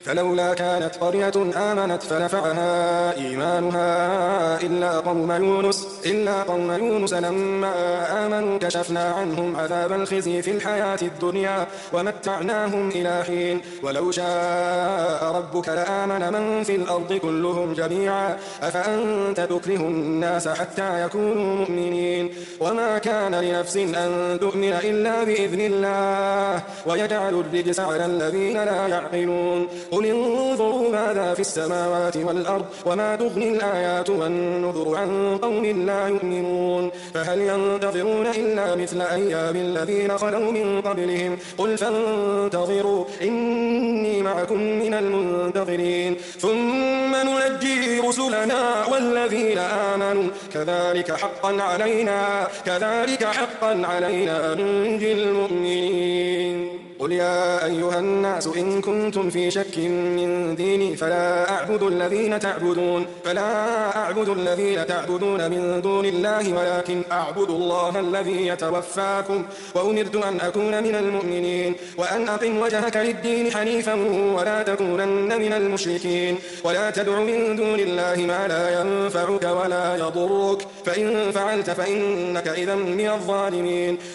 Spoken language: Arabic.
فلولا كانت قرية آمنت فنفعها إيمانها إلا قوم يونس لما آمنوا كشفنا عنهم عذاب الخزي في الحياة الدنيا ومتعناهم إلى حين ولو شاء ربك لآمن من في الأرض كلهم جميعا أفأنت تكره الناس حتى يكونوا مؤمنين وما كان لنفس أن تؤمن إلا بإذن الله ويجعل الرجس على الذين لا يعقلون قل انظروا ماذا في السماوات والأرض وما تغني الآيات والنذر عن قوم لا يؤمنون فهل ينتظرون إلا مثل أيام الذين خلوا من قبلهم قل فانتظروا إني معكم من المنتظرين ثم ننجي رسلنا والذين آمنوا كذلك حقا علينا ننجي المؤمنين قل يا أيها الناس إن كنتم في شك من ديني فلا أعبد الذين تعبدون من دون الله ولكن أعبد الله الذي يتوفاكم وأمرت أن أكون من المؤمنين وأن أقم وجهك للدين حنيفا ولا تكونن من المشركين ولا تدع من دون الله ما لا ينفعك ولا يضرك فإن فعلت فإنك إذا من الظالمين